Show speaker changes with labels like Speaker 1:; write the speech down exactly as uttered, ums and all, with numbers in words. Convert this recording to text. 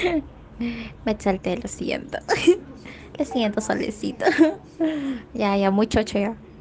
Speaker 1: Me exalté, lo siento. Lo siento, solecito. Ya, ya, mucho ya.